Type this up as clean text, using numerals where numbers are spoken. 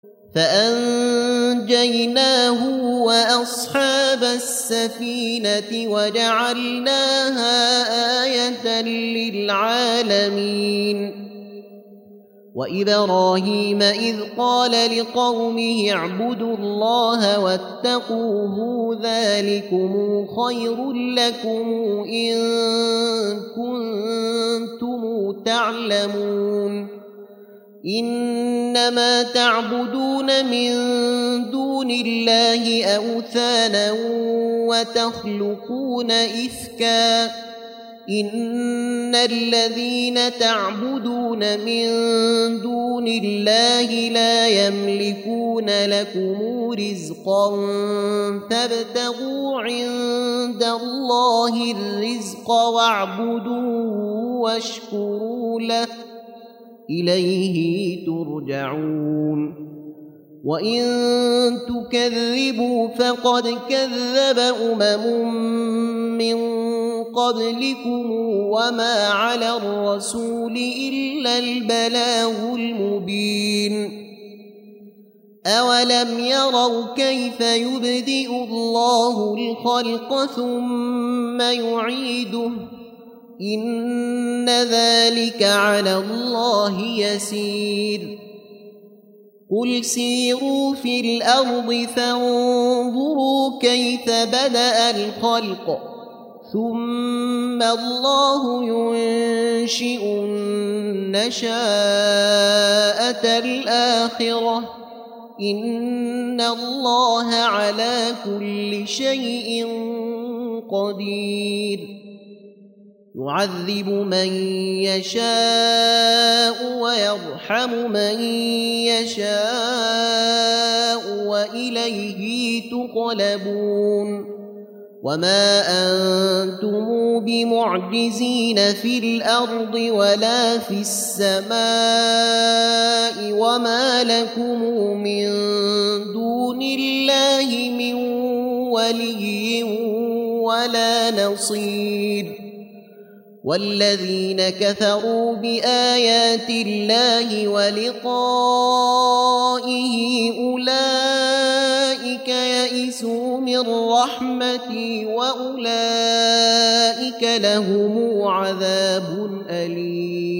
فأنجيناه وأصحاب السفينة وجعلناها آية للعالمين. وإبراهيم إذ قال لقومه اعبدوا الله واتقوه ذلكم خير لكم إن كنتم تعلمون. إنما تعبدون من دون الله أوثانا وتخلقون إفكا إن الذين تعبدون من دون الله لا يملكون لكم رزقا فابتغوا عند الله الرزق واعبدوه واشكروا له إليه ترجعون. وإن تكذبوا فقد كذب من قبلكم وما على الرسول إلا البلاغ المبين. أولم يروا كيف يبدئ الله الخلق ثم يعيده إن ذلك على الله يسير. قل سيروا في الأرض فانظروا كيف بدأ الخلق ثم الله ينشئ النشاءة الآخرة إن الله على كل شيء قدير. يعذب من يشاء ويرحم من يشاء وإليه تقلبون. وما أنتم بمعجزين في الأرض ولا في السماء وما لكم من دون الله من ولي ولا نصير. والذين كفروا بآيات الله ولقائه أولئك يئسوا من رحمتي وأولئك لهم عذاب أليم.